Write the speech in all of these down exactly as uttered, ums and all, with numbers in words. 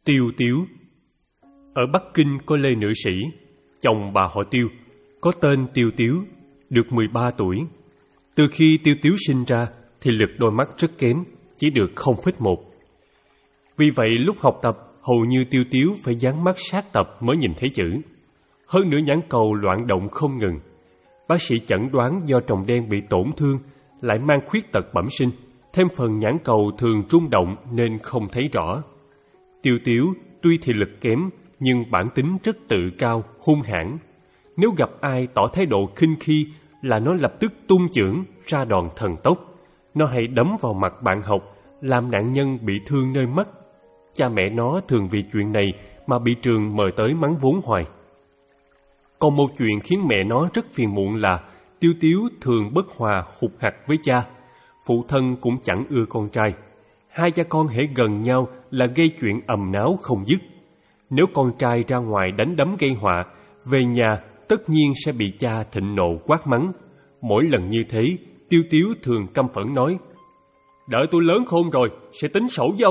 Tiêu Tiếu. Ở Bắc Kinh có lê nữ sĩ, chồng bà họ Tiêu, có tên Tiêu Tiếu, được mười ba tuổi. Từ khi Tiêu Tiếu sinh ra thì lực đôi mắt rất kém, chỉ được không phẩy một. Vì vậy lúc học tập, hầu như Tiêu Tiếu phải dán mắt sát tập mới nhìn thấy chữ. Hơn nữa nhãn cầu loạn động không ngừng. Bác sĩ chẩn đoán do tròng đen bị tổn thương, lại mang khuyết tật bẩm sinh, thêm phần nhãn cầu thường rung động nên không thấy rõ. Tiêu Tiếu tuy thị lực kém nhưng bản tính rất tự cao, hung hãn. Nếu gặp ai tỏ thái độ khinh khi là nó lập tức tung chưởng ra đòn thần tốc. Nó hay đấm vào mặt bạn học, làm nạn nhân bị thương nơi mắt. Cha mẹ nó thường vì chuyện này mà bị trường mời tới mắng vốn hoài. Còn một chuyện khiến mẹ nó rất phiền muộn là Tiêu Tiếu thường bất hòa hụt hặc với cha. Phụ thân cũng chẳng ưa con trai. Hai cha con hễ gần nhau là gây chuyện ầm náo không dứt. Nếu con trai ra ngoài đánh đấm gây họa, về nhà tất nhiên sẽ bị cha thịnh nộ quát mắng. Mỗi lần như thế, Tiêu Tiếu thường căm phẫn nói: "Đợi tôi lớn khôn rồi, sẽ tính sổ với ông."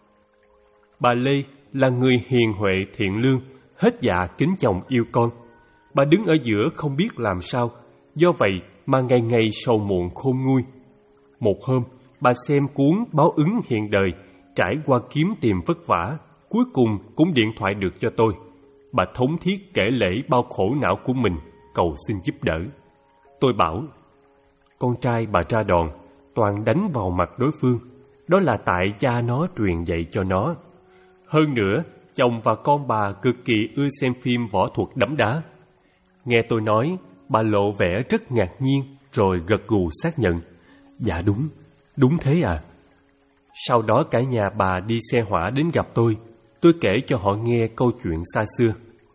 Bà Lê là người hiền huệ thiện lương, hết dạ kính chồng yêu con. Bà đứng ở giữa không biết làm sao, do vậy mà ngày ngày sầu muộn khôn nguôi. Một hôm, bà xem cuốn Báo ứng hiện đời, trải qua kiếm tìm vất vả, cuối cùng cũng điện thoại được cho tôi. Bà thống thiết kể lể bao khổ não của mình, cầu xin giúp đỡ. Tôi bảo: "Con trai bà ra đòn, toàn đánh vào mặt đối phương. Đó là tại cha nó truyền dạy cho nó. Hơn nữa, chồng và con bà cực kỳ ưa xem phim võ thuật đấm đá." Nghe tôi nói, bà lộ vẻ rất ngạc nhiên, rồi gật gù xác nhận: "Dạ đúng, đúng thế à." Sau đó cả nhà bà đi xe hỏa đến gặp tôi. Tôi kể cho họ nghe câu chuyện xa xưa.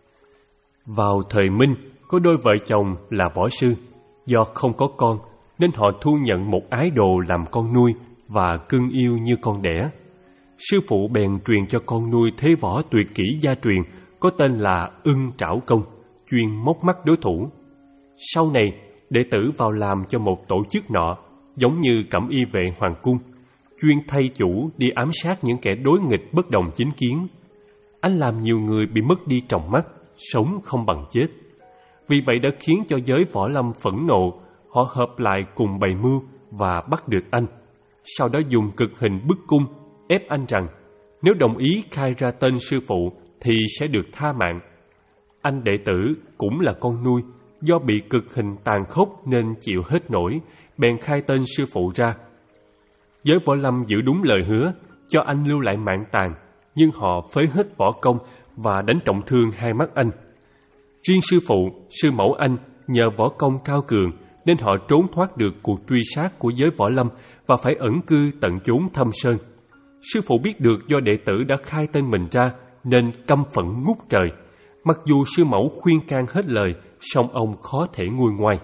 Vào thời Minh, có đôi vợ chồng là võ sư. Do không có con, nên họ thu nhận một ái đồ làm con nuôi và cưng yêu như con đẻ. Sư phụ bèn truyền cho con nuôi thế võ tuyệt kỹ gia truyền có tên là Ưng Trảo Công, chuyên móc mắt đối thủ. Sau này, đệ tử vào làm cho một tổ chức nọ, giống như Cẩm Y vệ hoàng cung, chuyên thay chủ đi ám sát những kẻ đối nghịch bất đồng chính kiến. Anh làm nhiều người bị mất đi tròng mắt, sống không bằng chết. Vì vậy đã khiến cho giới võ lâm phẫn nộ, họ hợp lại cùng bày mưu và bắt được anh. Sau đó dùng cực hình bức cung, ép anh rằng nếu đồng ý khai ra tên sư phụ thì sẽ được tha mạng. Anh đệ tử cũng là con nuôi, do bị cực hình tàn khốc nên chịu hết nổi, bèn khai tên sư phụ ra. Giới võ lâm giữ đúng lời hứa, cho anh lưu lại mạng tàn, nhưng họ phế hết võ công và đánh trọng thương hai mắt anh. Riêng sư phụ, sư mẫu anh nhờ võ công cao cường nên họ trốn thoát được cuộc truy sát của giới võ lâm và phải ẩn cư tận chốn thâm sơn. Sư phụ biết được do đệ tử đã khai tên mình ra nên căm phẫn ngút trời. Mặc dù sư mẫu khuyên can hết lời, song ông khó thể nguôi ngoai.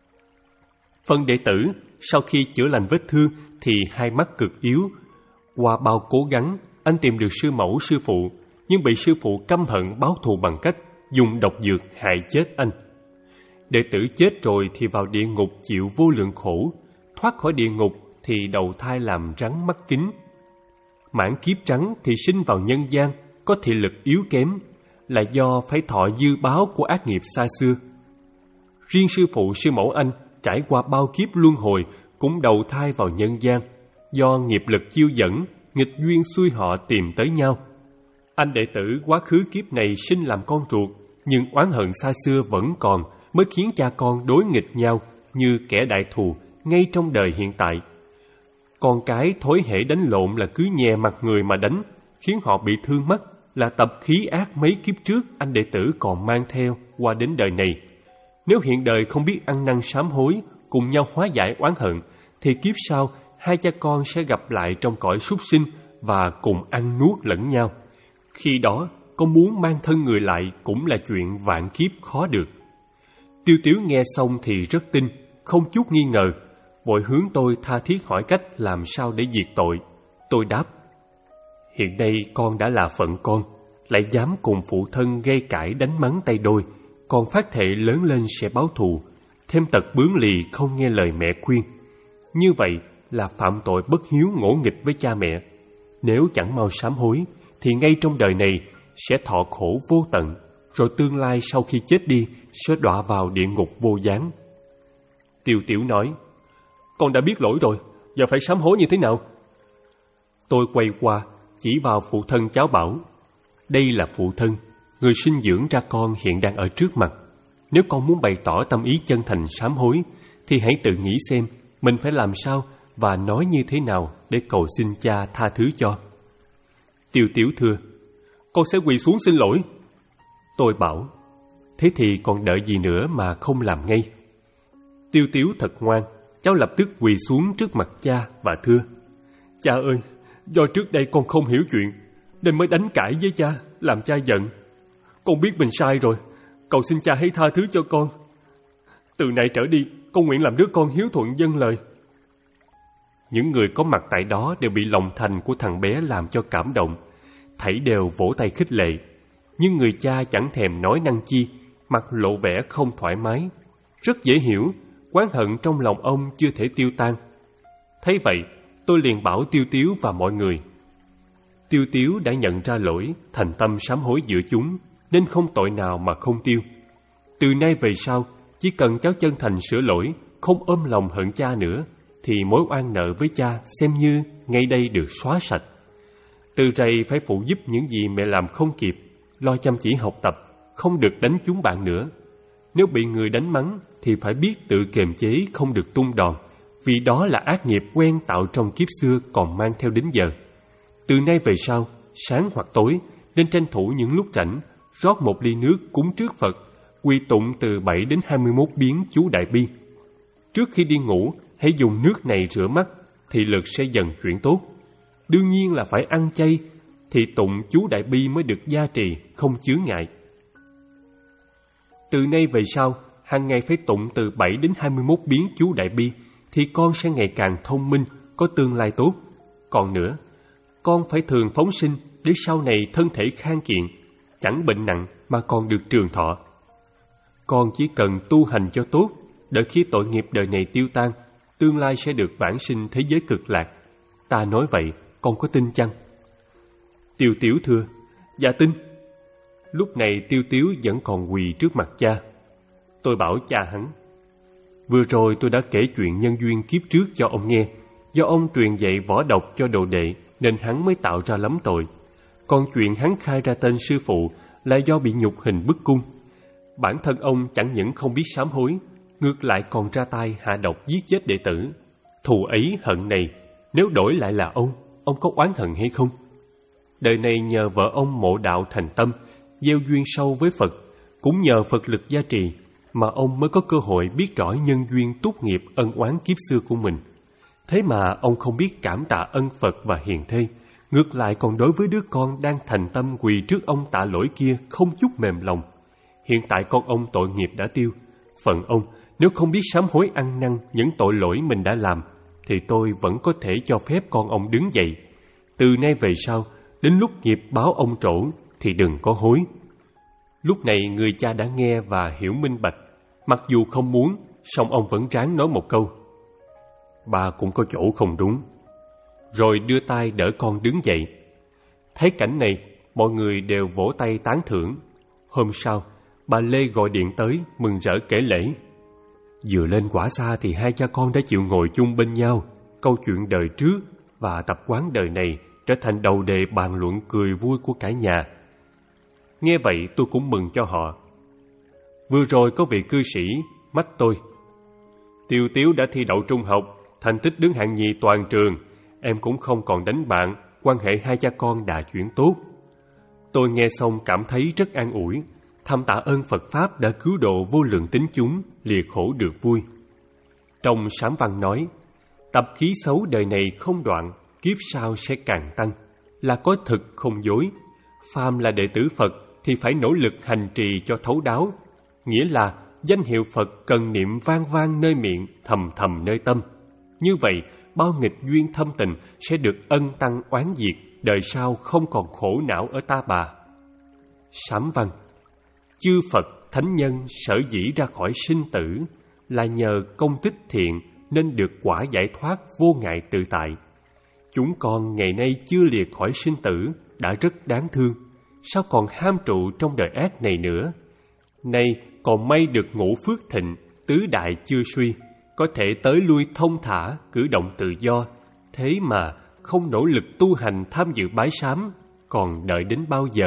Phần đệ tử sau khi chữa lành vết thương thì hai mắt cực yếu. Qua bao cố gắng, anh tìm được sư mẫu sư phụ, nhưng bị sư phụ căm hận báo thù bằng cách dùng độc dược hại chết anh. Đệ tử chết rồi thì vào địa ngục chịu vô lượng khổ, thoát khỏi địa ngục thì đầu thai làm rắn mắt kính. Mãn kiếp trắng thì sinh vào nhân gian, có thị lực yếu kém, là do phải thọ dư báo của ác nghiệp xa xưa. Riêng sư phụ sư mẫu anh trải qua bao kiếp luân hồi cũng đầu thai vào nhân gian, do nghiệp lực chiêu dẫn, nghịch duyên xuôi họ tìm tới nhau. Anh đệ tử quá khứ kiếp này sinh làm con ruột, nhưng oán hận xa xưa vẫn còn, mới khiến cha con đối nghịch nhau như kẻ đại thù ngay trong đời hiện tại. Con cái thối hễ đánh lộn là cứ nhè mặt người mà đánh, khiến họ bị thương mất, là tập khí ác mấy kiếp trước anh đệ tử còn mang theo qua đến đời này. Nếu hiện đời không biết ăn năn sám hối, cùng nhau hóa giải oán hận, thì kiếp sau hai cha con sẽ gặp lại trong cõi súc sinh và cùng ăn nuốt lẫn nhau. Khi đó, có muốn mang thân người lại cũng là chuyện vạn kiếp khó được. Tiêu Tiếu nghe xong thì rất tin, không chút nghi ngờ, vội hướng tôi tha thiết hỏi cách làm sao để diệt tội. Tôi đáp: "Hiện nay con đã là phận con, lại dám cùng phụ thân gây cãi đánh mắng tay đôi, còn phát thệ lớn lên sẽ báo thù, thêm tật bướng lì không nghe lời mẹ khuyên. Như vậy là phạm tội bất hiếu ngỗ nghịch với cha mẹ. Nếu chẳng mau sám hối, thì ngay trong đời này sẽ thọ khổ vô tận, rồi tương lai sau khi chết đi sẽ đọa vào địa ngục vô gián. Tiêu Tiểu nói, con đã biết lỗi rồi, giờ phải sám hối như thế nào? Tôi quay qua, chỉ vào phụ thân cháu bảo, đây là phụ thân, người sinh dưỡng ra con hiện đang ở trước mặt. Nếu con muốn bày tỏ tâm ý chân thành sám hối, thì hãy tự nghĩ xem mình phải làm sao và nói như thế nào để cầu xin cha tha thứ cho. Tiêu Tiểu thưa, con sẽ quỳ xuống xin lỗi. Tôi bảo, thế thì còn đợi gì nữa mà không làm ngay? Tiêu Tiểu thật ngoan, cháu lập tức quỳ xuống trước mặt cha và thưa, cha ơi, do trước đây con không hiểu chuyện nên mới đánh cãi với cha, làm cha giận. Con biết mình sai rồi, cầu xin cha hãy tha thứ cho con. Từ nay trở đi, con nguyện làm đứa con hiếu thuận vâng lời. Những người có mặt tại đó đều bị lòng thành của thằng bé làm cho cảm động, thảy đều vỗ tay khích lệ. Nhưng người cha chẳng thèm nói năng chi, mặt lộ vẻ không thoải mái. Rất dễ hiểu, oán hận trong lòng ông chưa thể tiêu tan. Thấy vậy, tôi liền bảo Tiêu Tiếu và mọi người, Tiêu Tiếu đã nhận ra lỗi, thành tâm sám hối giữa chúng, nên không tội nào mà không tiêu. Từ nay về sau, chỉ cần cháu chân thành sửa lỗi, không ôm lòng hận cha nữa, thì mối oan nợ với cha xem như ngay đây được xóa sạch. Từ rày phải phụ giúp những gì mẹ làm không kịp, lo chăm chỉ học tập, không được đánh chúng bạn nữa. Nếu bị người đánh mắng thì phải biết tự kiềm chế, không được tung đòn, vì đó là ác nghiệp quen tạo trong kiếp xưa còn mang theo đến giờ. Từ nay về sau, sáng hoặc tối, nên tranh thủ những lúc rảnh, rót một ly nước cúng trước Phật, quy tụng từ bảy đến hai mươi mốt biến chú Đại Bi. Trước khi đi ngủ, hãy dùng nước này rửa mắt, thì lực sẽ dần chuyển tốt. Đương nhiên là phải ăn chay, thì tụng chú Đại Bi mới được gia trì, không chướng ngại. Từ nay về sau, hàng ngày phải tụng từ bảy đến hai mươi mốt biến chú Đại Bi, thì con sẽ ngày càng thông minh, có tương lai tốt. Còn nữa, con phải thường phóng sinh để sau này thân thể khang kiện, chẳng bệnh nặng mà còn được trường thọ. Con chỉ cần tu hành cho tốt, đợi khi tội nghiệp đời này tiêu tan, tương lai sẽ được vãng sinh thế giới cực lạc. Ta nói vậy, con có tin chăng? Tiêu Tiếu thưa, dạ tin. Lúc này Tiêu Tiếu vẫn còn quỳ trước mặt cha. Tôi bảo cha hắn, vừa rồi tôi đã kể chuyện nhân duyên kiếp trước cho ông nghe. Do ông truyền dạy võ độc cho đồ đệ nên hắn mới tạo ra lắm tội. Còn chuyện hắn khai ra tên sư phụ là do bị nhục hình bức cung. Bản thân ông chẳng những không biết sám hối, ngược lại còn ra tay hạ độc giết chết đệ tử. Thù ấy hận này, nếu đổi lại là ông, ông có oán hận hay không? Đời này nhờ vợ ông mộ đạo thành tâm, gieo duyên sâu với Phật, cũng nhờ Phật lực gia trì mà ông mới có cơ hội biết rõ nhân duyên túc nghiệp ân oán kiếp xưa của mình. Thế mà ông không biết cảm tạ ân Phật và hiền thê, ngược lại còn đối với đứa con đang thành tâm quỳ trước ông tạ lỗi kia không chút mềm lòng. Hiện tại con ông tội nghiệp đã tiêu, phần ông nếu không biết sám hối ăn năn những tội lỗi mình đã làm, thì tôi vẫn có thể cho phép con ông đứng dậy. Từ nay về sau, đến lúc nghiệp báo ông trổ thì đừng có hối. Lúc này người cha đã nghe và hiểu minh bạch, mặc dù không muốn, song ông vẫn ráng nói một câu, ba cũng có chỗ không đúng, rồi đưa tay đỡ con đứng dậy. Thấy cảnh này, mọi người đều vỗ tay tán thưởng. Hôm sau, bà Lê gọi điện tới mừng rỡ kể lễ. Vừa lên quả xa thì hai cha con đã chịu ngồi chung bên nhau, câu chuyện đời trước và tập quán đời này trở thành đầu đề bàn luận cười vui của cả nhà. Nghe vậy tôi cũng mừng cho họ. Vừa rồi có vị cư sĩ mách tôi, Tiêu Tiếu đã thi đậu trung học, thành tích đứng hạng nhì toàn trường, em cũng không còn đánh bạn, quan hệ hai cha con đã chuyển tốt. Tôi nghe xong cảm thấy rất an ủi, thầm tạ ơn Phật Pháp đã cứu độ vô lượng tín chúng, lìa khổ được vui. Trong sám văn nói, tập khí xấu đời này không đoạn, kiếp sau sẽ càng tăng, là có thực không dối. Phàm là đệ tử Phật thì phải nỗ lực hành trì cho thấu đáo, nghĩa là danh hiệu Phật cần niệm vang vang nơi miệng, thầm thầm nơi tâm. Như vậy, bao nghịch duyên thâm tình sẽ được ân tăng oán diệt, đời sau không còn khổ não ở ta bà. Sám văn: chư Phật thánh nhân sở dĩ ra khỏi sinh tử là nhờ công tích thiện nên được quả giải thoát vô ngại tự tại. Chúng con ngày nay chưa lìa khỏi sinh tử đã rất đáng thương, sao còn ham trụ trong đời ác này nữa? Nay còn may được ngũ phước thịnh, tứ đại chưa suy, có thể tới lui thông thả, cử động tự do. Thế mà không nỗ lực tu hành tham dự bái sám, còn đợi đến bao giờ?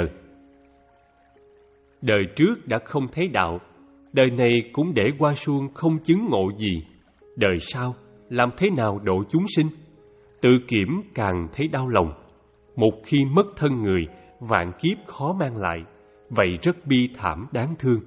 Đời trước đã không thấy đạo, đời này cũng để qua suông không chứng ngộ gì. Đời sau làm thế nào độ chúng sinh? Tự kiểm càng thấy đau lòng. Một khi mất thân người, vạn kiếp khó mang lại, vậy rất bi thảm đáng thương.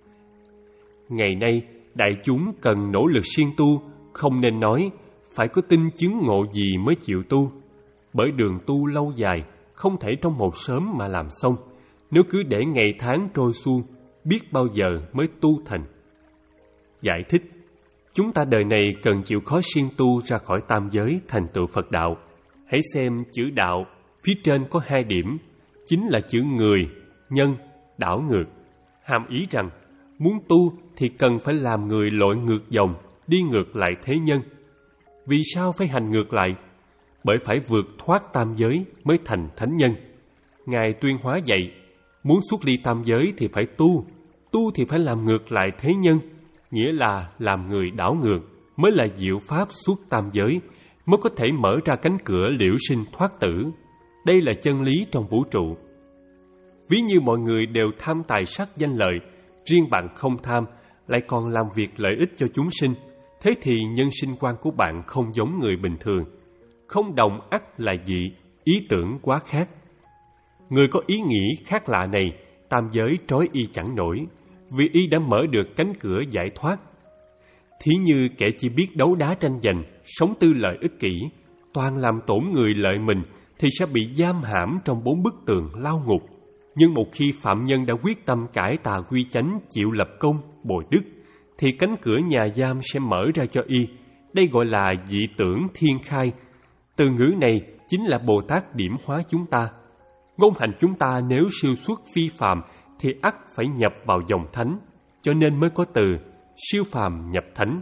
Ngày nay, đại chúng cần nỗ lực siêng tu, không nên nói phải có tin chứng ngộ gì mới chịu tu. Bởi đường tu lâu dài, không thể trong một sớm mà làm xong. Nếu cứ để ngày tháng trôi suông, biết bao giờ mới tu thành. Giải thích, chúng ta đời này cần chịu khó siêng tu ra khỏi tam giới thành tựu Phật đạo. Hãy xem chữ đạo, phía trên có hai điểm, chính là chữ người, nhân, đảo ngược. Hàm ý rằng, muốn tu thì cần phải làm người lội ngược dòng, đi ngược lại thế nhân. Vì sao phải hành ngược lại? Bởi phải vượt thoát tam giới mới thành thánh nhân. Ngài Tuyên Hóa dạy, muốn xuất ly tam giới thì phải tu, tu thì phải làm ngược lại thế nhân, nghĩa là làm người đảo ngược mới là diệu pháp xuất tam giới, mới có thể mở ra cánh cửa liễu sinh thoát tử. Đây là chân lý trong vũ trụ. Ví như mọi người đều tham tài sắc danh lợi, riêng bạn không tham, lại còn làm việc lợi ích cho chúng sinh, thế thì nhân sinh quan của bạn không giống người bình thường. Không đồng ắt là dị, ý tưởng quá khác. Người có ý nghĩ khác lạ này, tam giới trói y chẳng nổi, vì y đã mở được cánh cửa giải thoát. Thí như kẻ chỉ biết đấu đá tranh giành, sống tư lợi ích kỷ, toàn làm tổn người lợi mình, thì sẽ bị giam hãm trong bốn bức tường lao ngục. Nhưng một khi phạm nhân đã quyết tâm cải tà quy chánh, chịu lập công, bồi đức, thì cánh cửa nhà giam sẽ mở ra cho y. Đây gọi là dị tưởng thiên khai. Từ ngữ này chính là Bồ Tát điểm hóa chúng ta. Ngôn hành chúng ta nếu siêu xuất phi phàm thì ắt phải nhập vào dòng thánh, cho nên mới có từ siêu phàm nhập thánh.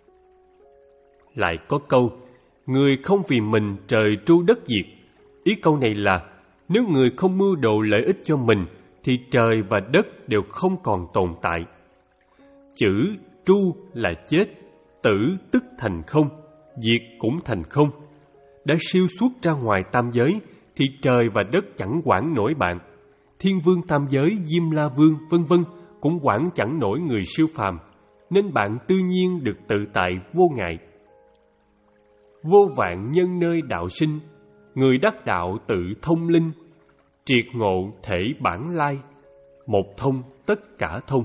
Lại có câu, người không vì mình trời tru đất diệt. Ý câu này là, nếu người không mưu đồ lợi ích cho mình, thì trời và đất đều không còn tồn tại. Chữ tru là chết, tử tức thành không, diệt cũng thành không. Đã siêu xuất ra ngoài tam giới, thì trời và đất chẳng quản nổi bạn. Thiên vương tam giới, Diêm La Vương, vân vân cũng quản chẳng nổi người siêu phàm, nên bạn tự nhiên được tự tại vô ngại. Vô vạn nhân nơi đạo sinh, người đắc đạo tự thông linh, triệt ngộ thể bản lai, một thông tất cả thông.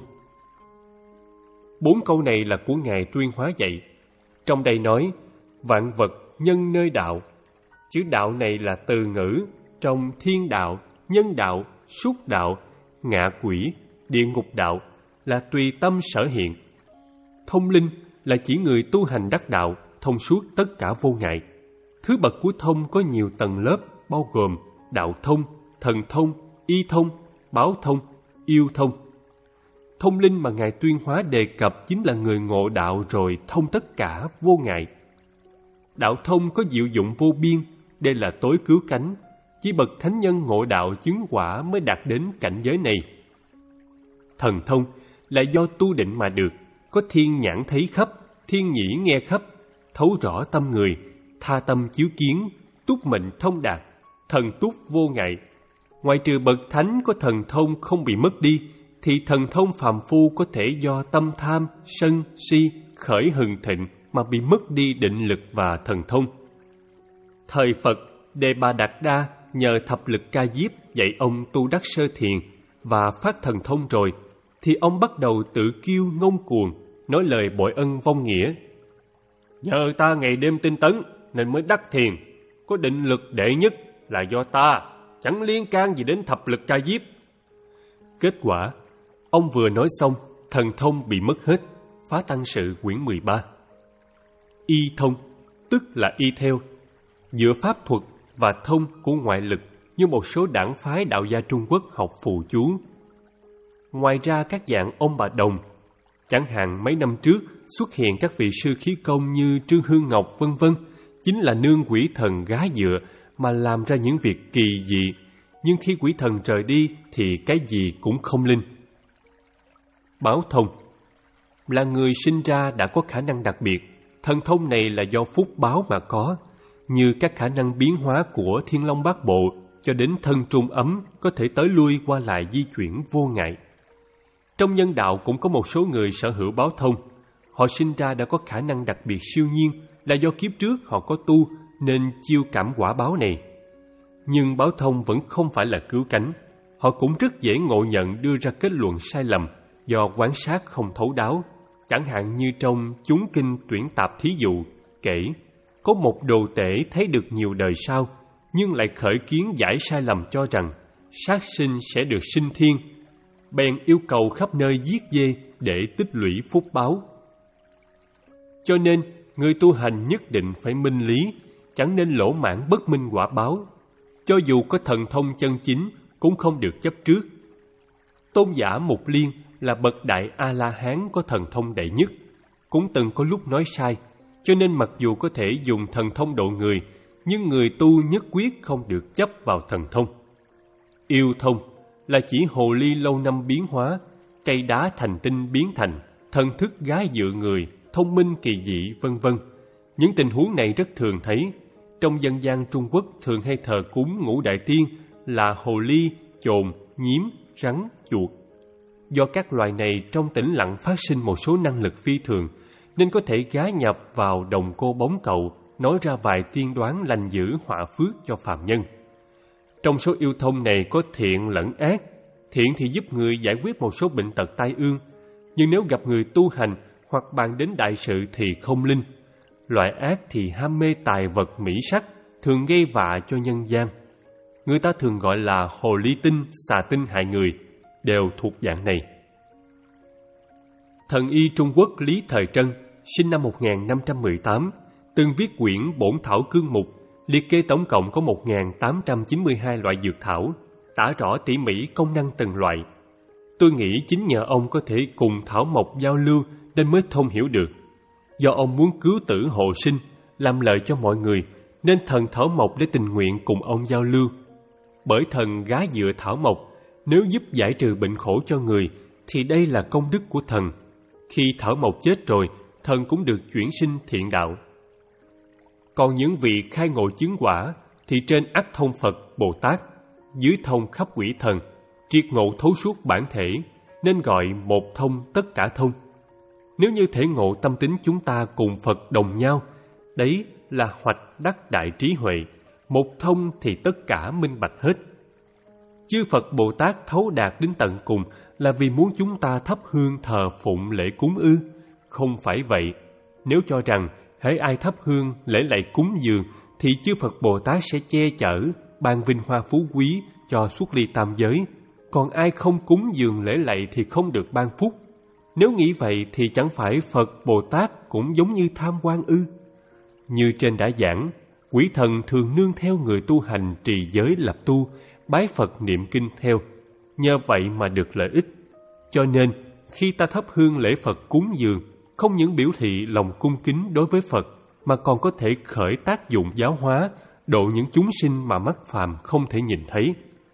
Bốn câu này là của Ngài Tuyên Hóa dạy. Trong đây nói, vạn vật nhân nơi đạo. Chữ đạo này là từ ngữ trong thiên đạo, nhân đạo, súc đạo, ngạ quỷ, địa ngục đạo, là tùy tâm sở hiện. Thông linh là chỉ người tu hành đắc đạo, thông suốt tất cả vô ngại. Thứ bậc của thông có nhiều tầng lớp, bao gồm đạo thông, thần thông, y thông, báo thông, yêu thông. Thông linh mà Ngài Tuyên Hóa đề cập chính là người ngộ đạo rồi thông tất cả vô ngại. Đạo thông có diệu dụng vô biên, đây là tối cứu cánh. Chỉ bậc thánh nhân ngộ đạo chứng quả mới đạt đến cảnh giới này. Thần thông là do tu định mà được, có thiên nhãn thấy khắp, thiên nhĩ nghe khắp, thấu rõ tâm người, tha tâm chiếu kiến, túc mệnh thông đạt, thần túc vô ngại. Ngoài trừ bậc thánh có thần thông không bị mất đi, thì thần thông phàm phu có thể do tâm tham, sân, si, khởi hừng thịnh mà bị mất đi định lực và thần thông. Thời Phật, Đề Bà Đạt Đa nhờ thập lực Ca Diếp dạy ông tu đắc sơ thiền và phát thần thông rồi, thì ông bắt đầu tự kiêu ngông cuồng, nói lời bội ân vong nghĩa. Nhờ ta ngày đêm tinh tấn nên mới đắc thiền, có định lực đệ nhất là do ta, chẳng liên can gì đến thập lực Ca Diếp. Kết quả, ông vừa nói xong, thần thông bị mất hết. Phá Tăng Sự quyển mười ba. Y thông, tức là y theo, giữa pháp thuật và thông của ngoại lực như một số đảng phái đạo gia Trung Quốc học phù chú. Ngoài ra các dạng ông bà đồng, chẳng hạn mấy năm trước xuất hiện các vị sư khí công như Trương Hương Ngọc vân vân, chính là nương quỷ thần gá dựa mà làm ra những việc kỳ dị, nhưng khi quỷ thần rời đi thì cái gì cũng không linh. Báo thông là người sinh ra đã có khả năng đặc biệt. Thần thông này là do phúc báo mà có, như các khả năng biến hóa của Thiên Long Bát Bộ cho đến thân trung ấm có thể tới lui qua lại di chuyển vô ngại. Trong nhân đạo cũng có một số người sở hữu báo thông. Họ sinh ra đã có khả năng đặc biệt siêu nhiên, là do kiếp trước họ có tu nên chiêu cảm quả báo này. Nhưng báo thông vẫn không phải là cứu cánh. Họ cũng rất dễ ngộ nhận đưa ra kết luận sai lầm do quan sát không thấu đáo. Chẳng hạn như trong Chúng Kinh Tuyển Tạp thí dụ kể, có một đồ tể thấy được nhiều đời sau, nhưng lại khởi kiến giải sai lầm cho rằng sát sinh sẽ được sinh thiên, bèn yêu cầu khắp nơi giết dê để tích lũy phúc báo. Cho nên, người tu hành nhất định phải minh lý, chẳng nên lỗ mãn bất minh quả báo. Cho dù có thần thông chân chính, cũng không được chấp trước. Tôn giả Mục Liên là bậc đại A-la-hán có thần thông đệ nhất, cũng từng có lúc nói sai, cho nên mặc dù có thể dùng thần thông độ người, nhưng người tu nhất quyết không được chấp vào thần thông. Yêu thông là chỉ hồ ly lâu năm biến hóa, cây đá thành tinh biến thành, thần thức gái dựa người, thông minh kỳ dị, vân vân. Những tình huống này rất thường thấy. Trong dân gian Trung Quốc thường hay thờ cúng ngũ đại tiên là hồ ly, chồn, nhím, rắn, chuột. Do các loài này trong tĩnh lặng phát sinh một số năng lực phi thường, nên có thể gá nhập vào đồng cô bóng cầu, nói ra vài tiên đoán lành dữ họa phước cho phàm nhân. Trong số yêu thông này có thiện lẫn ác. Thiện thì giúp người giải quyết một số bệnh tật tai ương, nhưng nếu gặp người tu hành hoặc bàn đến đại sự thì không linh. Loại ác thì ham mê tài vật mỹ sắc, thường gây vạ cho nhân gian. Người ta thường gọi là hồ ly tinh, xà tinh hại người, đều thuộc dạng này. Thần y Trung Quốc Lý Thời Trân, sinh năm một nghìn năm trăm mười tám, từng viết quyển Bổn Thảo Cương Mục, liệt kê tổng cộng có một nghìn tám trăm chín mươi hai loại dược thảo, tả rõ tỉ mỉ công năng từng loại. Tôi nghĩ chính nhờ ông có thể cùng thảo mộc giao lưu nên mới thông hiểu được. Do ông muốn cứu tử hộ sinh, làm lợi cho mọi người, nên thần thảo mộc để tình nguyện cùng ông giao lưu. Bởi thần gá dựa thảo mộc, nếu giúp giải trừ bệnh khổ cho người, thì đây là công đức của thần. Khi thảo mộc chết rồi, thần cũng được chuyển sinh thiện đạo. Còn những vị khai ngộ chứng quả, thì trên ắt thông Phật, Bồ Tát, dưới thông khắp quỷ thần, triệt ngộ thấu suốt bản thể, nên gọi một thông tất cả thông. Nếu như thể ngộ tâm tính chúng ta cùng Phật đồng nhau, đấy là hoạch đắc đại trí huệ, một thông thì tất cả minh bạch hết. Chư Phật Bồ Tát thấu đạt đến tận cùng là vì muốn chúng ta thắp hương thờ phụng lễ cúng ư? Không phải vậy. Nếu cho rằng hễ ai thắp hương lễ lạy cúng dường thì chư Phật Bồ Tát sẽ che chở, ban vinh hoa phú quý cho xuất ly tam giới, còn ai không cúng dường lễ lạy thì không được ban phúc. Nếu nghĩ vậy thì chẳng phải Phật Bồ Tát cũng giống như tham quan ư? Như trên đã giảng, quỷ thần thường nương theo người tu hành trì giới lập tu, bái Phật niệm kinh theo, nhờ vậy mà được lợi ích. Cho nên, khi ta thắp hương lễ Phật cúng dường, không những biểu thị lòng cung kính đối với Phật, mà còn có thể khởi tác dụng giáo hóa, độ những chúng sinh mà mắt phàm không thể nhìn thấy.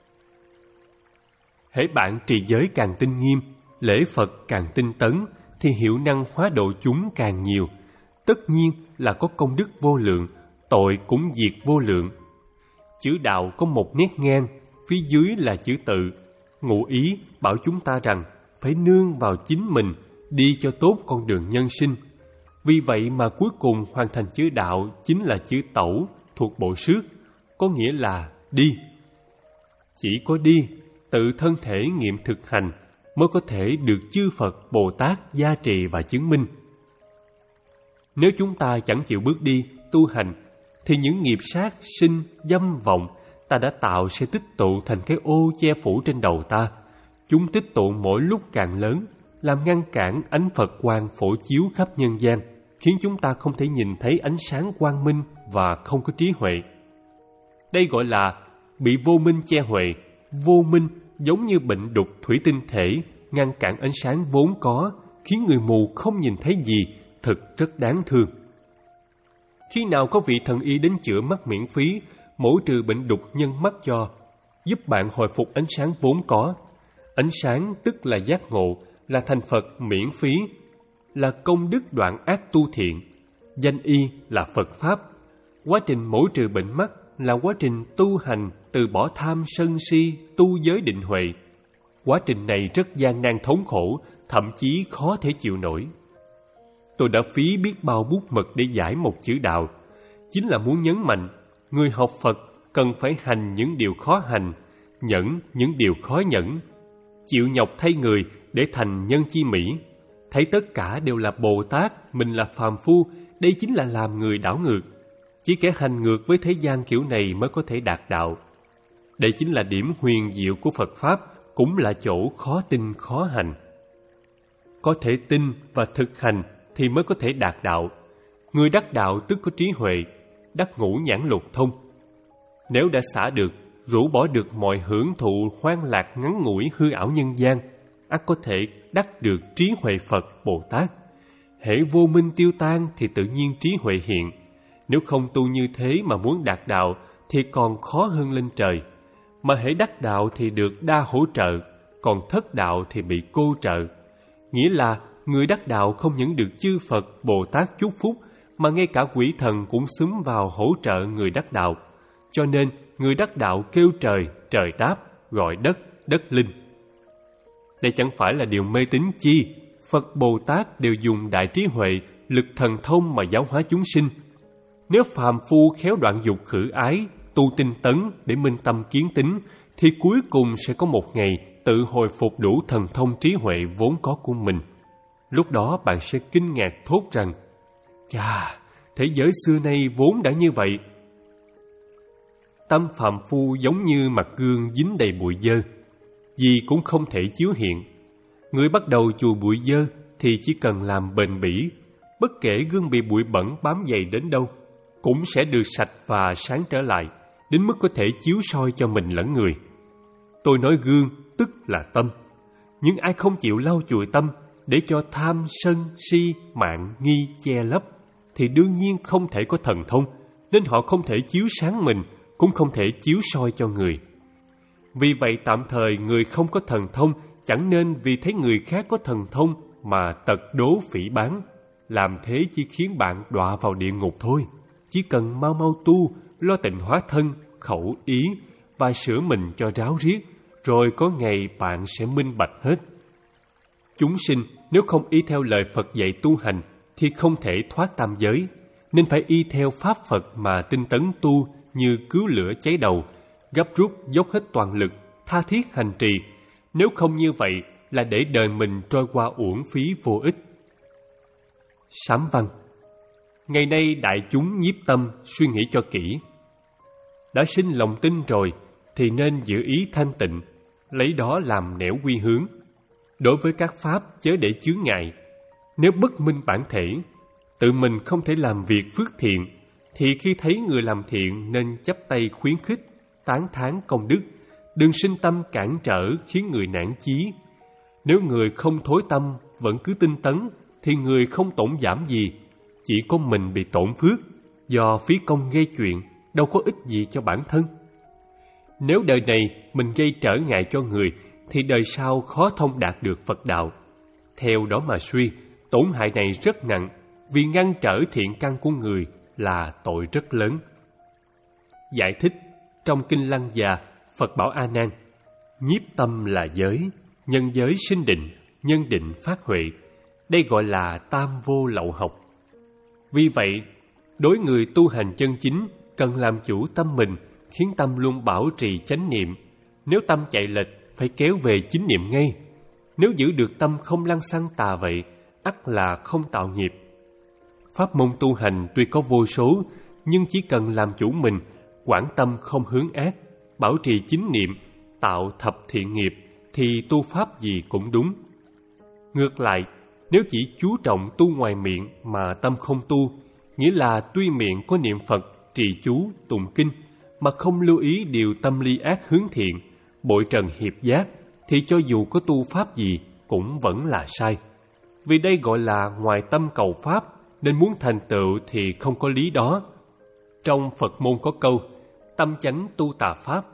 Hễ bạn trì giới càng tinh nghiêm, lễ Phật càng tinh tấn, thì hiệu năng hóa độ chúng càng nhiều. Tất nhiên là có công đức vô lượng, tội cũng diệt vô lượng. Chữ đạo có một nét ngang, phía dưới là chữ tự. Ngụ ý bảo chúng ta rằng phải nương vào chính mình, đi cho tốt con đường nhân sinh. Vì vậy mà cuối cùng hoàn thành chữ đạo chính là chữ tẩu thuộc bộ xước, có nghĩa là đi. Chỉ có đi, tự thân thể nghiệm thực hành mới có thể được chư Phật Bồ Tát gia trì và chứng minh. Nếu chúng ta chẳng chịu bước đi, tu hành, thì những nghiệp sát, sinh, dâm, vọng ta đã tạo sẽ tích tụ thành cái ô che phủ trên đầu ta. Chúng tích tụ mỗi lúc càng lớn, làm ngăn cản ánh Phật quang phổ chiếu khắp nhân gian, khiến chúng ta không thể nhìn thấy ánh sáng quang minh và không có trí huệ. Đây gọi là bị vô minh che huệ. Vô minh giống như bệnh đục thủy tinh thể, ngăn cản ánh sáng vốn có, khiến người mù không nhìn thấy gì, thực rất đáng thương. Khi nào có vị thần y đến chữa mắt miễn phí, mổ trừ bệnh đục nhân mắt cho, giúp bạn hồi phục ánh sáng vốn có. Ánh sáng tức là giác ngộ, là thành Phật miễn phí, là công đức đoạn ác tu thiện. Danh y là Phật Pháp. Quá trình mổ trừ bệnh mắt là quá trình tu hành từ bỏ tham sân si, tu giới định huệ. Quá trình này rất gian nan thống khổ, thậm chí khó thể chịu nổi. Tôi đã phí biết bao bút mực để giải một chữ đạo. Chính là muốn nhấn mạnh, người học Phật cần phải hành những điều khó hành, nhẫn những điều khó nhẫn, chịu nhọc thay người để thành nhân chi mỹ. Thấy tất cả đều là Bồ Tát, mình là phàm phu, đây chính là làm người đảo ngược. Chỉ kẻ hành ngược với thế gian kiểu này mới có thể đạt đạo. Đây chính là điểm huyền diệu của Phật Pháp, cũng là chỗ khó tin khó hành. Có thể tin và thực hành thì mới có thể đạt đạo. Người đắc đạo tức có trí huệ, đắc ngũ nhãn lục thông. Nếu đã xả được, rũ bỏ được mọi hưởng thụ hoan lạc ngắn ngủi hư ảo nhân gian, ắt có thể đắc được trí huệ Phật Bồ Tát. Hễ vô minh tiêu tan thì tự nhiên trí huệ hiện. Nếu không tu như thế mà muốn đạt đạo thì còn khó hơn lên trời. Mà hễ đắc đạo thì được đa hỗ trợ, còn thất đạo thì bị cô trợ. Nghĩa là người đắc đạo không những được chư Phật Bồ Tát chúc phúc, mà ngay cả quỷ thần cũng xúm vào hỗ trợ người đắc đạo. Cho nên người đắc đạo kêu trời, trời đáp, gọi đất, đất linh. Đây chẳng phải là điều mê tín chi. Phật Bồ Tát đều dùng đại trí huệ, lực thần thông mà giáo hóa chúng sinh. Nếu phàm phu khéo đoạn dục khử ái, tu tinh tấn để minh tâm kiến tính, thì cuối cùng sẽ có một ngày tự hồi phục đủ thần thông trí huệ vốn có của mình. Lúc đó bạn sẽ kinh ngạc thốt rằng, chà, thế giới xưa nay vốn đã như vậy. Tâm phàm phu giống như mặt gương dính đầy bụi dơ, gì cũng không thể chiếu hiện. Người bắt đầu chùi bụi dơ thì chỉ cần làm bền bỉ, bất kể gương bị bụi bẩn bám dày đến đâu, cũng sẽ được sạch và sáng trở lại, đến mức có thể chiếu soi cho mình lẫn người. Tôi nói gương tức là tâm. Nhưng ai không chịu lau chùi tâm để cho tham, sân, si, mạn, nghi che lấp, thì đương nhiên không thể có thần thông, nên họ không thể chiếu sáng mình, cũng không thể chiếu soi cho người. Vì vậy tạm thời người không có thần thông chẳng nên vì thấy người khác có thần thông mà tật đố phỉ báng. Làm thế chỉ khiến bạn đọa vào địa ngục thôi. Chỉ cần mau mau tu, lo tịnh hóa thân, khẩu, ý và sửa mình cho ráo riết, rồi có ngày bạn sẽ minh bạch hết. Chúng sinh nếu không y theo lời Phật dạy tu hành thì không thể thoát tam giới, nên phải y theo pháp Phật mà tinh tấn tu như cứu lửa cháy đầu, gấp rút dốc hết toàn lực, tha thiết hành trì. Nếu không như vậy là để đời mình trôi qua uổng phí vô ích. Sám văn. Ngày nay đại chúng nhiếp tâm suy nghĩ cho kỹ. Đã sinh lòng tin rồi thì nên giữ ý thanh tịnh, lấy đó làm nẻo quy hướng. Đối với các pháp chớ để chướng ngại. Nếu bất minh bản thể, tự mình không thể làm việc phước thiện, thì khi thấy người làm thiện nên chắp tay khuyến khích, tán thán công đức, đừng sinh tâm cản trở khiến người nản chí. Nếu người không thối tâm vẫn cứ tinh tấn thì người không tổn giảm gì, chỉ có mình bị tổn phước, do phí công gây chuyện, đâu có ích gì cho bản thân. Nếu đời này mình gây trở ngại cho người thì đời sau khó thông đạt được Phật đạo. Theo đó mà suy, tổn hại này rất nặng, vì ngăn trở thiện căn của người là tội rất lớn. Giải thích trong Kinh Lăng Già, Phật bảo A Nan: nhiếp tâm là giới, nhân giới sinh định, nhân định phát huệ. Đây gọi là tam vô lậu học. Vì vậy, đối người tu hành chân chính cần làm chủ tâm mình, khiến tâm luôn bảo trì chánh niệm. Nếu tâm chạy lệch, phải kéo về chính niệm ngay. Nếu giữ được tâm không lăng xăng tà vậy, ắt là không tạo nghiệp. Pháp môn tu hành tuy có vô số, nhưng chỉ cần làm chủ mình, quảng tâm không hướng ác, bảo trì chính niệm, tạo thập thiện nghiệp, thì tu pháp gì cũng đúng. Ngược lại, nếu chỉ chú trọng tu ngoài miệng mà tâm không tu, nghĩa là tuy miệng có niệm Phật, trì chú, tụng kinh, mà không lưu ý điều tâm ly ác hướng thiện, bội trần hiệp giác, thì cho dù có tu pháp gì cũng vẫn là sai. Vì đây gọi là ngoài tâm cầu pháp, nên muốn thành tựu thì không có lý đó. Trong Phật môn có câu: tâm chánh tu tà pháp,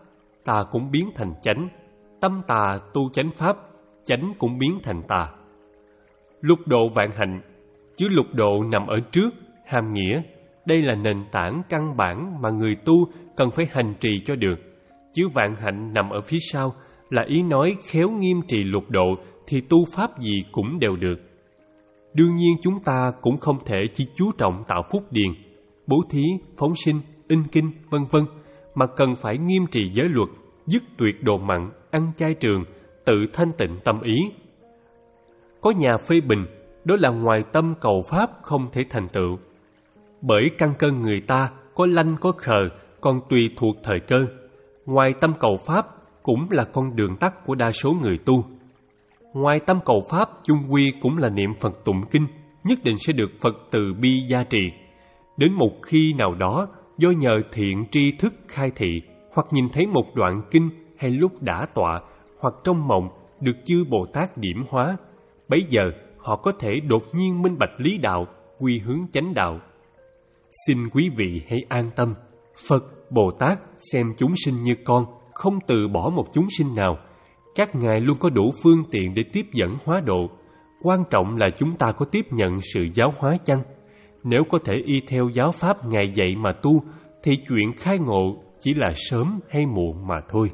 tà cũng biến thành chánh. Tâm tà tu chánh pháp, chánh cũng biến thành tà. Lục độ vạn hạnh, chứ lục độ nằm ở trước, hàm nghĩa đây là nền tảng căn bản mà người tu cần phải hành trì cho được, chứ vạn hạnh nằm ở phía sau, là ý nói khéo nghiêm trì lục độ thì tu pháp gì cũng đều được. Đương nhiên chúng ta cũng không thể chỉ chú trọng tạo phúc điền, bố thí, phóng sinh, in kinh, vân vân, mà cần phải nghiêm trì giới luật, dứt tuyệt đồ mặn, ăn chay trường, tự thanh tịnh tâm ý. Có nhà phê bình, đó là ngoài tâm cầu pháp không thể thành tựu. Bởi căn cơ người ta có lanh có khờ, còn tùy thuộc thời cơ. Ngoài tâm cầu pháp cũng là con đường tắt của đa số người tu. Ngoài tâm cầu pháp chung quy cũng là niệm Phật tụng kinh, nhất định sẽ được Phật từ bi gia trì. Đến một khi nào đó, do nhờ thiện tri thức khai thị, hoặc nhìn thấy một đoạn kinh hay lúc đã tọa, hoặc trong mộng được chư Bồ Tát điểm hóa, bấy giờ họ có thể đột nhiên minh bạch lý đạo, quy hướng chánh đạo. Xin quý vị hãy an tâm, Phật, Bồ Tát xem chúng sinh như con, không từ bỏ một chúng sinh nào. Các ngài luôn có đủ phương tiện để tiếp dẫn hóa độ. Quan trọng là chúng ta có tiếp nhận sự giáo hóa chăng? Nếu có thể y theo giáo pháp ngài dạy mà tu, thì chuyện khai ngộ chỉ là sớm hay muộn mà thôi.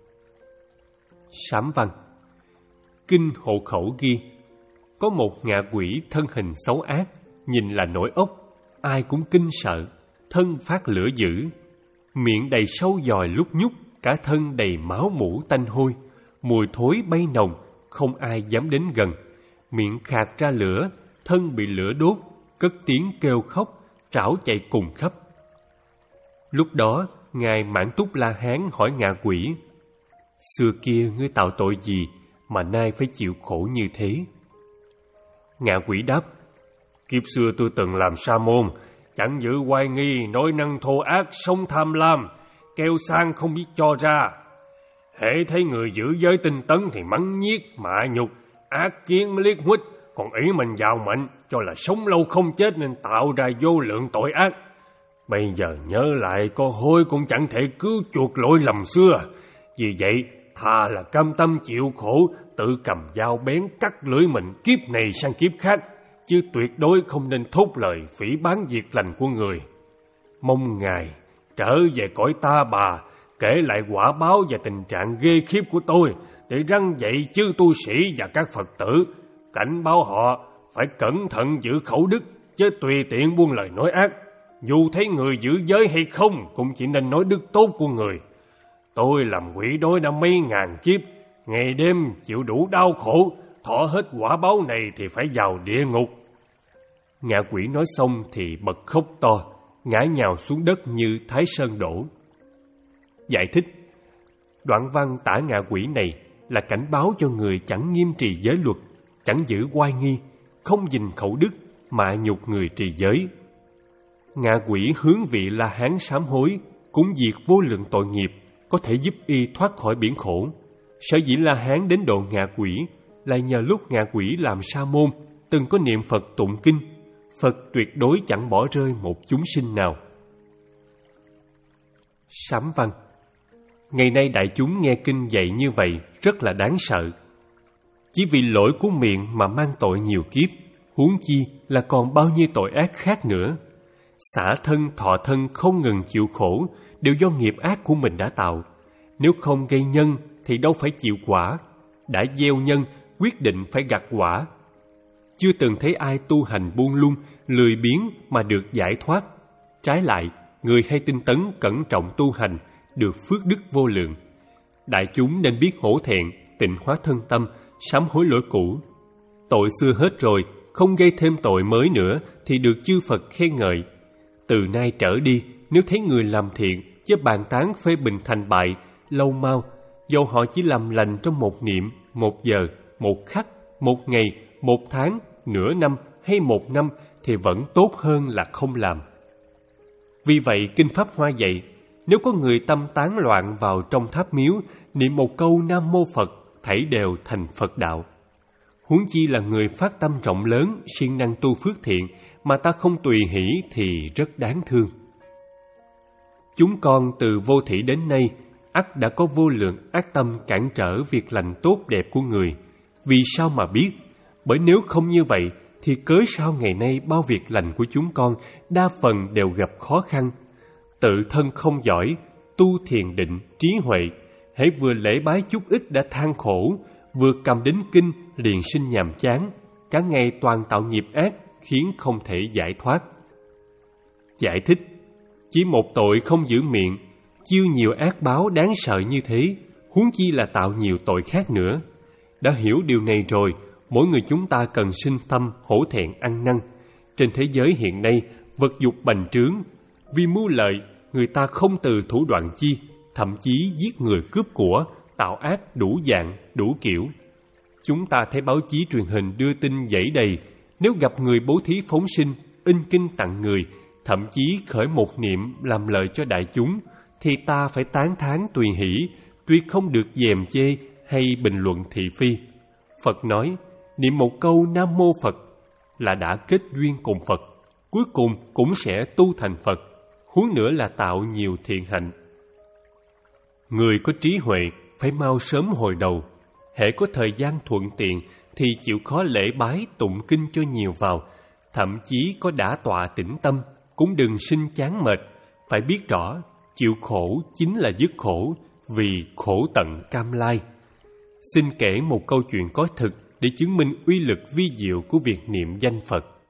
Sám văn. Kinh hộ khẩu ghi: có một ngạ quỷ thân hình xấu ác, nhìn là nổi ốc, ai cũng kinh sợ, thân phát lửa dữ, miệng đầy sâu dòi lúc nhúc, cả thân đầy máu mủ tanh hôi, mùi thối bay nồng, không ai dám đến gần. Miệng khạc ra lửa, thân bị lửa đốt, cất tiếng kêu khóc, trảo chạy cùng khắp. Lúc đó, ngài Mãn Túc La Hán hỏi ngạ quỷ: xưa kia ngươi tạo tội gì mà nay phải chịu khổ như thế? Ngạ quỷ đáp: kiếp xưa tôi từng làm sa môn, chẳng giữ oai nghi, nói năng thô ác, sống tham lam, kêu sang không biết cho ra. Hễ thấy người giữ giới tinh tấn thì mắng nhiếc, mạ nhục, ác kiến liếc huých, còn ý mình giàu mạnh, cho là sống lâu không chết nên tạo ra vô lượng tội ác. Bây giờ nhớ lại có hối cũng chẳng thể cứu chuộc lỗi lầm xưa. Vì vậy, thà là cam tâm chịu khổ, tự cầm dao bén cắt lưỡi mình kiếp này sang kiếp khác, chứ tuyệt đối không nên thốt lời phỉ báng việc lành của người. Mong ngài trở về cõi ta bà, kể lại quả báo và tình trạng ghê khiếp của tôi, để răn dạy chư tu sĩ và các Phật tử, cảnh báo họ phải cẩn thận giữ khẩu đức, chứ tùy tiện buông lời nói ác. Dù thấy người giữ giới hay không, cũng chỉ nên nói đức tốt của người. Tôi làm quỷ đói đã mấy ngàn kiếp, ngày đêm chịu đủ đau khổ, thọ hết quả báo này thì phải vào địa ngục. Ngạ quỷ nói xong thì bật khóc to, ngã nhào xuống đất như Thái Sơn đổ. Giải thích: đoạn văn tả ngạ quỷ này là cảnh báo cho người chẳng nghiêm trì giới luật, chẳng giữ oai nghi, không gìn khẩu đức, mạ nhục người trì giới. Ngạ quỷ hướng vị La Hán sám hối, cũng diệt vô lượng tội nghiệp, có thể giúp y thoát khỏi biển khổ. Sở dĩ La Hán đến độ ngạ quỷ là nhờ lúc ngạ quỷ làm sa môn, từng có niệm Phật tụng kinh, Phật tuyệt đối chẳng bỏ rơi một chúng sinh nào. Sám văn. Ngày nay đại chúng nghe kinh dạy như vậy rất là đáng sợ. Chỉ vì lỗi của miệng mà mang tội nhiều kiếp, huống chi là còn bao nhiêu tội ác khác nữa. Xả thân thọ thân không ngừng chịu khổ đều do nghiệp ác của mình đã tạo. Nếu không gây nhân thì đâu phải chịu quả. Đã gieo nhân, quyết định phải gặt quả. Chưa từng thấy ai tu hành buông lung, lười biếng mà được giải thoát. Trái lại, người hay tinh tấn cẩn trọng tu hành được phước đức vô lượng. Đại chúng nên biết hổ thẹn, tịnh hóa thân tâm, sám hối lỗi cũ. Tội xưa hết rồi, không gây thêm tội mới nữa thì được chư Phật khen ngợi. Từ nay trở đi, nếu thấy người làm thiện, chứ bàn tán phê bình thành bại, lâu mau, dầu họ chỉ làm lành trong một niệm, một giờ, một khắc, một ngày, một tháng, nửa năm hay một năm, thì vẫn tốt hơn là không làm. Vì vậy, Kinh Pháp Hoa dạy, nếu có người tâm tán loạn vào trong tháp miếu, niệm một câu Nam Mô Phật, thảy đều thành Phật đạo. Huống chi là người phát tâm rộng lớn, siêng năng tu phước thiện, mà ta không tùy hỷ thì rất đáng thương. Chúng con từ vô thỉ đến nay, ắt đã có vô lượng ác tâm cản trở việc lành tốt đẹp của người. Vì sao mà biết? Bởi nếu không như vậy, thì cớ sao ngày nay bao việc lành của chúng con đa phần đều gặp khó khăn. Tự thân không giỏi, tu thiền định, trí huệ, hễ vừa lễ bái chút ít đã than khổ, vừa cầm đến kinh liền sinh nhàm chán, cả ngày toàn tạo nghiệp ác, khiến không thể giải thoát. Giải thích: chỉ một tội không giữ miệng, chiêu nhiều ác báo đáng sợ như thế, huống chi là tạo nhiều tội khác nữa. Đã hiểu điều này rồi, mỗi người chúng ta cần sinh tâm hổ thẹn ăn năn. Trên thế giới hiện nay, vật dục bành trướng, vì mưu lợi, người ta không từ thủ đoạn chi, thậm chí giết người cướp của, tạo ác đủ dạng, đủ kiểu. Chúng ta thấy báo chí truyền hình đưa tin dẫy đầy, nếu gặp người bố thí phóng sinh, in kinh tặng người, thậm chí khởi một niệm làm lợi cho đại chúng, thì ta phải tán thán tùy hỷ, tuyệt không được dèm chê hay bình luận thị phi. Phật nói, niệm một câu Nam Mô Phật là đã kết duyên cùng Phật, cuối cùng cũng sẽ tu thành Phật, huống nữa là tạo nhiều thiện hạnh. Người có trí huệ phải mau sớm hồi đầu, hễ có thời gian thuận tiện thì chịu khó lễ bái tụng kinh cho nhiều vào, thậm chí có đã tọa tĩnh tâm, cũng đừng sinh chán mệt, phải biết rõ chịu khổ chính là dứt khổ, vì khổ tận cam lai. Xin kể một câu chuyện có thực để chứng minh uy lực vi diệu của việc niệm danh Phật.